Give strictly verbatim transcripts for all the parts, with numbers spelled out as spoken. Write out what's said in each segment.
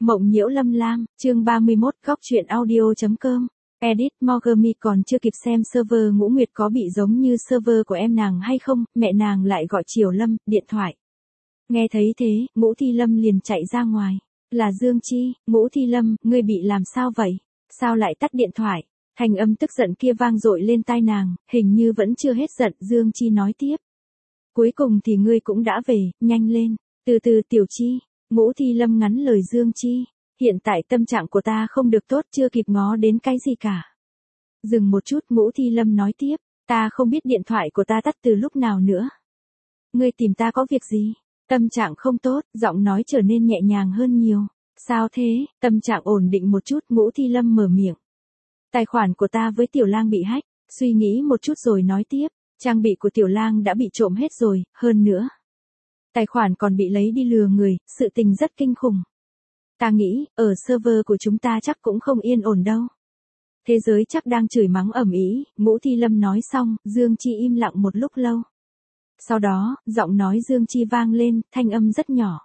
Mộng nhiễu lâm lam, chương ba mươi mốt, góc truyện audio.com. Edit Mogami còn chưa kịp xem server Ngũ Nguyệt có bị giống như server của em nàng hay không, mẹ nàng lại gọi Triều Lâm, điện thoại. Nghe thấy thế, Ngũ Thi Lâm liền chạy ra ngoài. Là Dương Chi, Ngũ Thi Lâm, ngươi bị làm sao vậy? Sao lại tắt điện thoại? Thanh âm tức giận kia vang dội lên tai nàng, hình như vẫn chưa hết giận, Dương Chi nói tiếp. Cuối cùng thì ngươi cũng đã về, nhanh lên, từ từ Tiểu Chi. Ngũ Thi Lâm ngắn lời Dương Chi, hiện tại tâm trạng của ta không được tốt, chưa kịp ngó đến cái gì cả. Dừng một chút, Ngũ Thi Lâm nói tiếp, ta không biết điện thoại của ta tắt từ lúc nào nữa. Ngươi tìm ta có việc gì? Tâm trạng không tốt, giọng nói trở nên nhẹ nhàng hơn nhiều. Sao thế? Tâm trạng ổn định một chút, Ngũ Thi Lâm mở miệng. Tài khoản của ta với Tiểu Lang bị hack, suy nghĩ một chút rồi nói tiếp, trang bị của Tiểu Lang đã bị trộm hết rồi, hơn nữa. Tài khoản còn bị lấy đi lừa người, sự tình rất kinh khủng. Ta nghĩ, ở server của chúng ta chắc cũng không yên ổn đâu. Thế giới chắc đang chửi mắng ầm ĩ. Ngũ Thi Lâm nói xong, Dương Chi im lặng một lúc lâu. Sau đó, giọng nói Dương Chi vang lên, thanh âm rất nhỏ.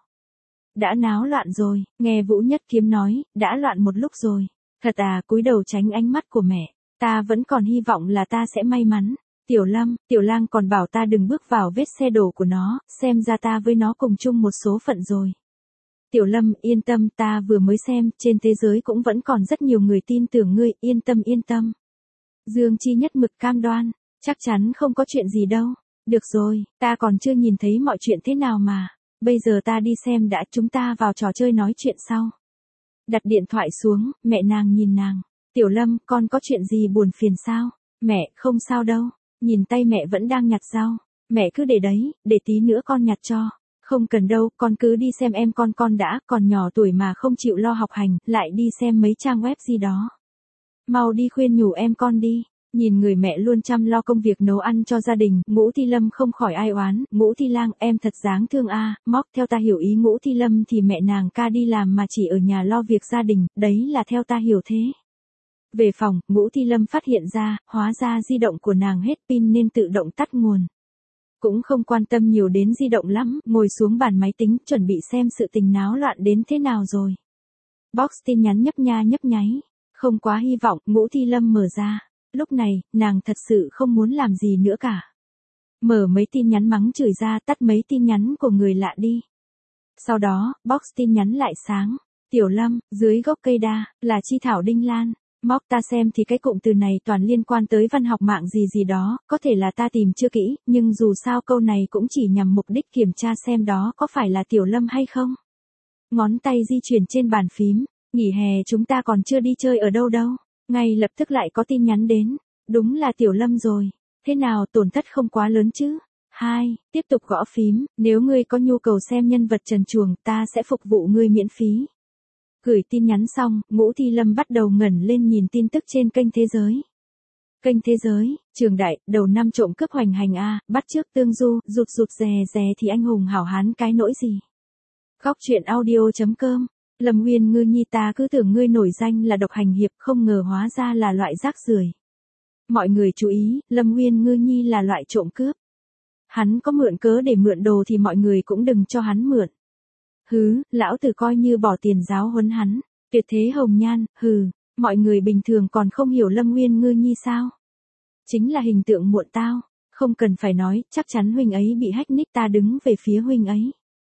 Đã náo loạn rồi, nghe Vũ Nhất Kiếm nói, đã loạn một lúc rồi. Thật à, cúi đầu tránh ánh mắt của mẹ, ta vẫn còn hy vọng là ta sẽ may mắn. Tiểu Lâm, Tiểu Lang còn bảo ta đừng bước vào vết xe đổ của nó, xem ra ta với nó cùng chung một số phận rồi. Tiểu Lâm, yên tâm, ta vừa mới xem, trên thế giới cũng vẫn còn rất nhiều người tin tưởng ngươi, yên tâm yên tâm. Dương Chi nhất mực cam đoan, chắc chắn không có chuyện gì đâu. Được rồi, ta còn chưa nhìn thấy mọi chuyện thế nào mà. Bây giờ ta đi xem đã, chúng ta vào trò chơi nói chuyện sau. Đặt điện thoại xuống, mẹ nàng nhìn nàng. Tiểu Lâm, con có chuyện gì buồn phiền sao? Mẹ, không sao đâu. Nhìn tay mẹ vẫn đang nhặt rau. Mẹ cứ để đấy, để tí nữa con nhặt cho. Không cần đâu, con cứ đi xem em con con đã, còn nhỏ tuổi mà không chịu lo học hành, lại đi xem mấy trang web gì đó. Mau đi khuyên nhủ em con đi. Nhìn người mẹ luôn chăm lo công việc nấu ăn cho gia đình, Ngũ Thi Lâm không khỏi ai oán. Ngũ Thi Lang, em thật dáng thương a. À. Móc, theo ta hiểu ý Ngũ Thi Lâm thì mẹ nàng ca đi làm mà chỉ ở nhà lo việc gia đình, đấy là theo ta hiểu thế. Về phòng, Ngũ Thi Lâm phát hiện ra, hóa ra di động của nàng hết pin nên tự động tắt nguồn. Cũng không quan tâm nhiều đến di động lắm, ngồi xuống bàn máy tính, chuẩn bị xem sự tình náo loạn đến thế nào rồi. Box tin nhắn nhấp nha nhấp nháy, không quá hy vọng, Ngũ Thi Lâm mở ra. Lúc này, nàng thật sự không muốn làm gì nữa cả. Mở mấy tin nhắn mắng chửi ra, tắt mấy tin nhắn của người lạ đi. Sau đó, box tin nhắn lại sáng. Tiểu Lâm, dưới gốc cây đa, là chi thảo đinh lan. Móc ta xem thì cái cụm từ này toàn liên quan tới văn học mạng gì gì đó, có thể là ta tìm chưa kỹ, nhưng dù sao câu này cũng chỉ nhằm mục đích kiểm tra xem đó có phải là Tiểu Lâm hay không. Ngón tay di chuyển trên bàn phím, nghỉ hè chúng ta còn chưa đi chơi ở đâu đâu. Ngay lập tức lại có tin nhắn đến, đúng là Tiểu Lâm rồi, thế nào tổn thất không quá lớn chứ? Hai, tiếp tục gõ phím, nếu ngươi có nhu cầu xem nhân vật trần truồng, ta sẽ phục vụ ngươi miễn phí. Gửi tin nhắn xong, Ngũ Thi Lâm bắt đầu ngẩn lên nhìn tin tức trên kênh Thế Giới. Kênh Thế Giới, Trường Đại, đầu năm trộm cướp hoành hành a, bắt trước tương du, rụt rụt rè rè thì anh hùng hảo hán cái nỗi gì. Góc truyện audio.com. Lâm Nguyên Ngư Nhi, ta cứ tưởng ngươi nổi danh là độc hành hiệp, không ngờ hóa ra là loại rác rưởi. Mọi người chú ý, Lâm Nguyên Ngư Nhi là loại trộm cướp. Hắn có mượn cớ để mượn đồ thì mọi người cũng đừng cho hắn mượn. Hứ, lão tử coi như bỏ tiền giáo huấn hắn. Tuyệt thế hồng nhan, hừ, mọi người bình thường còn không hiểu Lâm Nguyên Ngư Nhi sao? Chính là hình tượng muộn tao, không cần phải nói, chắc chắn huynh ấy bị hack nick, ta đứng về phía huynh ấy.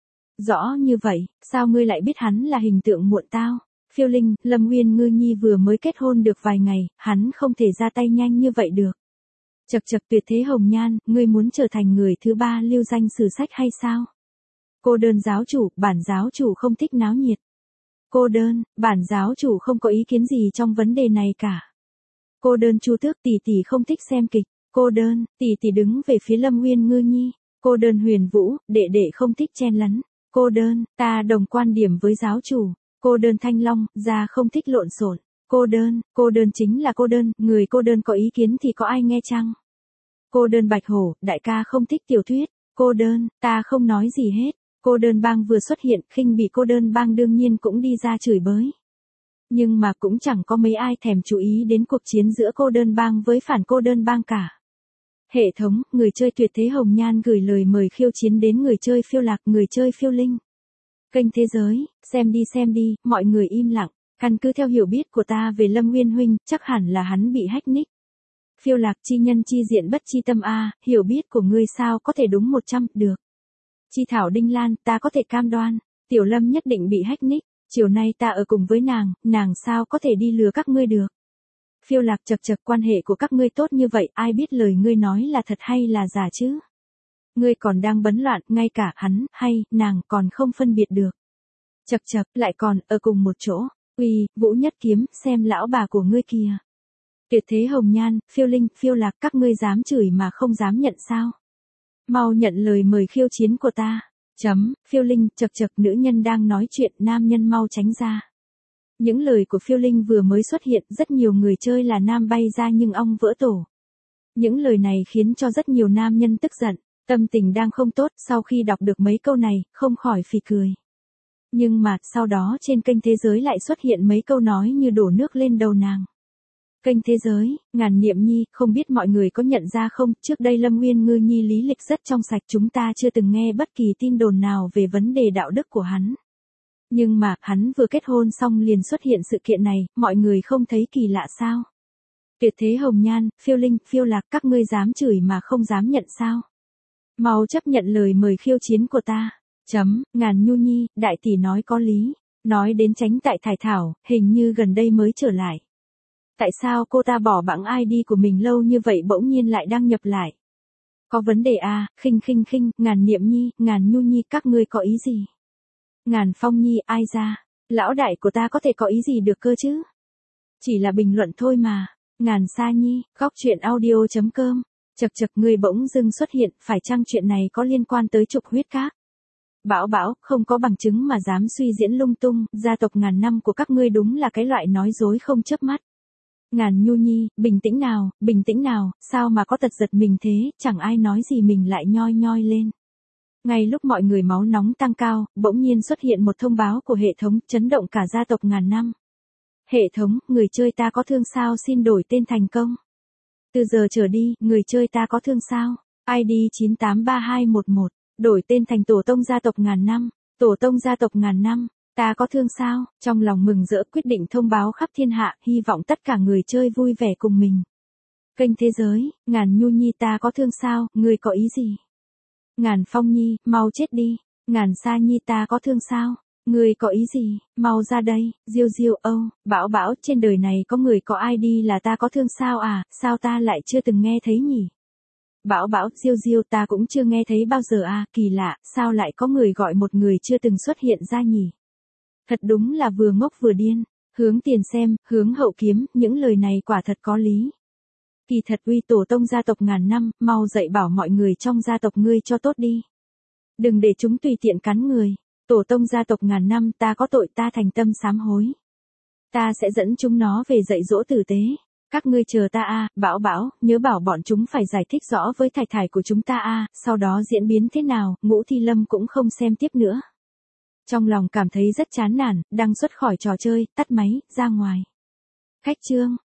Rõ như vậy, sao ngươi lại biết hắn là hình tượng muộn tao? Phiêu Linh, Lâm Nguyên Ngư Nhi vừa mới kết hôn được vài ngày, hắn không thể ra tay nhanh như vậy được. Chật chật, tuyệt thế hồng nhan, ngươi muốn trở thành người thứ ba lưu danh sử sách hay sao? Cô đơn giáo chủ, bản giáo chủ không thích náo nhiệt. Cô đơn, bản giáo chủ không có ý kiến gì trong vấn đề này cả. Cô đơn Chu Tước, tỷ tỷ không thích xem kịch. Cô đơn, tỷ tỷ đứng về phía Lâm Nguyên Ngư Nhi. Cô đơn Huyền Vũ, đệ đệ không thích chen lấn. Cô đơn, ta đồng quan điểm với giáo chủ. Cô đơn Thanh Long, gia không thích lộn xộn. Cô đơn, cô đơn chính là cô đơn, người cô đơn có ý kiến thì có ai nghe chăng? Cô đơn Bạch Hổ, đại ca không thích tiểu thuyết. Cô đơn, ta không nói gì hết. Cô đơn bang vừa xuất hiện, khinh bị cô đơn bang đương nhiên cũng đi ra chửi bới. Nhưng mà cũng chẳng có mấy ai thèm chú ý đến cuộc chiến giữa cô đơn bang với phản cô đơn bang cả. Hệ thống, người chơi tuyệt thế hồng nhan gửi lời mời khiêu chiến đến người chơi Phiêu Lạc, người chơi Phiêu Linh. Kênh Thế Giới, xem đi xem đi, mọi người im lặng. Căn cứ theo hiểu biết của ta về Lâm Nguyên huynh, chắc hẳn là hắn bị hack nick. Phiêu Lạc chi nhân chi diện bất chi tâm a, hiểu biết của ngươi sao có thể đúng một trăm, được. Chi Thảo Đinh Lan, ta có thể cam đoan, Tiểu Lâm nhất định bị hack nick, chiều nay ta ở cùng với nàng, nàng sao có thể đi lừa các ngươi được. Phiêu Lạc chật chật, quan hệ của các ngươi tốt như vậy, ai biết lời ngươi nói là thật hay là giả chứ. Ngươi còn đang bấn loạn, ngay cả hắn, hay, nàng, còn không phân biệt được. Chật chật, lại còn, ở cùng một chỗ. Uy, Vũ Nhất Kiếm, xem lão bà của ngươi kìa. Tuyệt Thế Hồng Nhan, Phiêu Linh, Phiêu Lạc, các ngươi dám chửi mà không dám nhận sao. Mau nhận lời mời khiêu chiến của ta. Chấm, Phiêu Linh, chật chật, nữ nhân đang nói chuyện, nam nhân mau tránh ra. Những lời của Phiêu Linh vừa mới xuất hiện, rất nhiều người chơi là nam bay ra nhưng ong vỡ tổ. Những lời này khiến cho rất nhiều nam nhân tức giận, tâm tình đang không tốt, sau khi đọc được mấy câu này, không khỏi phì cười. Nhưng mà, sau đó trên kênh Thế Giới lại xuất hiện mấy câu nói như đổ nước lên đầu nàng. Kênh Thế Giới, Ngàn Niệm Nhi, không biết mọi người có nhận ra không, trước đây Lâm Nguyên Ngư Nhi lý lịch rất trong sạch, chúng ta chưa từng nghe bất kỳ tin đồn nào về vấn đề đạo đức của hắn. Nhưng mà, hắn vừa kết hôn xong liền xuất hiện sự kiện này, mọi người không thấy kỳ lạ sao? Tuyệt Thế Hồng Nhan, Phiêu Linh, Phiêu Lạc, các ngươi dám chửi mà không dám nhận sao? Mau chấp nhận lời mời khiêu chiến của ta. Chấm, Ngàn Nhu Nhi, đại tỷ nói có lý. Nói đến Tránh Tại Thải Thảo, hình như gần đây mới trở lại. Tại sao cô ta bỏ bẵng i đê của mình lâu như vậy bỗng nhiên lại đăng nhập lại? Có vấn đề à, khinh khinh khinh, Ngàn Niệm Nhi, Ngàn Nhu Nhi, các ngươi có ý gì? Ngàn Phong Nhi, ai ra? Lão đại của ta có thể có ý gì được cơ chứ? Chỉ là bình luận thôi mà. Ngàn Sa Nhi, góc truyện audio chấm com. Chật chật, người bỗng dưng xuất hiện, phải chăng chuyện này có liên quan tới trục huyết các? Bảo Bảo, không có bằng chứng mà dám suy diễn lung tung, gia tộc ngàn năm của các ngươi đúng là cái loại nói dối không chớp mắt. Ngàn Nhu Nhi, bình tĩnh nào, bình tĩnh nào, sao mà có tật giật mình thế, chẳng ai nói gì mình lại nhoi nhoi lên. Ngay lúc mọi người máu nóng tăng cao, bỗng nhiên xuất hiện một thông báo của hệ thống, chấn động cả gia tộc ngàn năm. Hệ thống, người chơi ta có thương sao xin đổi tên thành công. Từ giờ trở đi, người chơi ta có thương sao, i đê chín tám ba hai một một, đổi tên thành Tổ Tông gia tộc ngàn năm, Tổ Tông gia tộc ngàn năm, ta có thương sao, trong lòng mừng rỡ quyết định thông báo khắp thiên hạ, hy vọng tất cả người chơi vui vẻ cùng mình. Kênh Thế Giới, Ngàn Nhu Nhi, ta có thương sao, ngươi có ý gì? Ngàn Phong Nhi, mau chết đi. Ngàn Sa Nhi, ta có thương sao? Ngươi có ý gì? Mau ra đây. Diêu Diêu, âu, Bảo Bảo, trên đời này có người có i đê là ta có thương sao à, sao ta lại chưa từng nghe thấy nhỉ? Bảo Bảo, Diêu Diêu, ta cũng chưa nghe thấy bao giờ à, kỳ lạ, sao lại có người gọi một người chưa từng xuất hiện ra nhỉ? Thật đúng là vừa ngốc vừa điên. Hướng Tiền xem, Hướng Hậu Kiếm, những lời này quả thật có lý. Kỳ thật uy Tổ Tông gia tộc ngàn năm, mau dạy bảo mọi người trong gia tộc ngươi cho tốt đi. Đừng để chúng tùy tiện cắn người. Tổ Tông gia tộc ngàn năm, ta có tội, ta thành tâm sám hối. Ta sẽ dẫn chúng nó về dạy dỗ tử tế. Các ngươi chờ ta a, Bảo Bảo, nhớ bảo bọn chúng phải giải thích rõ với thải thải của chúng ta a, sau đó diễn biến thế nào, Ngũ Thi Lâm cũng không xem tiếp nữa. Trong lòng cảm thấy rất chán nản, đang xuất khỏi trò chơi, tắt máy, ra ngoài. Khách chương.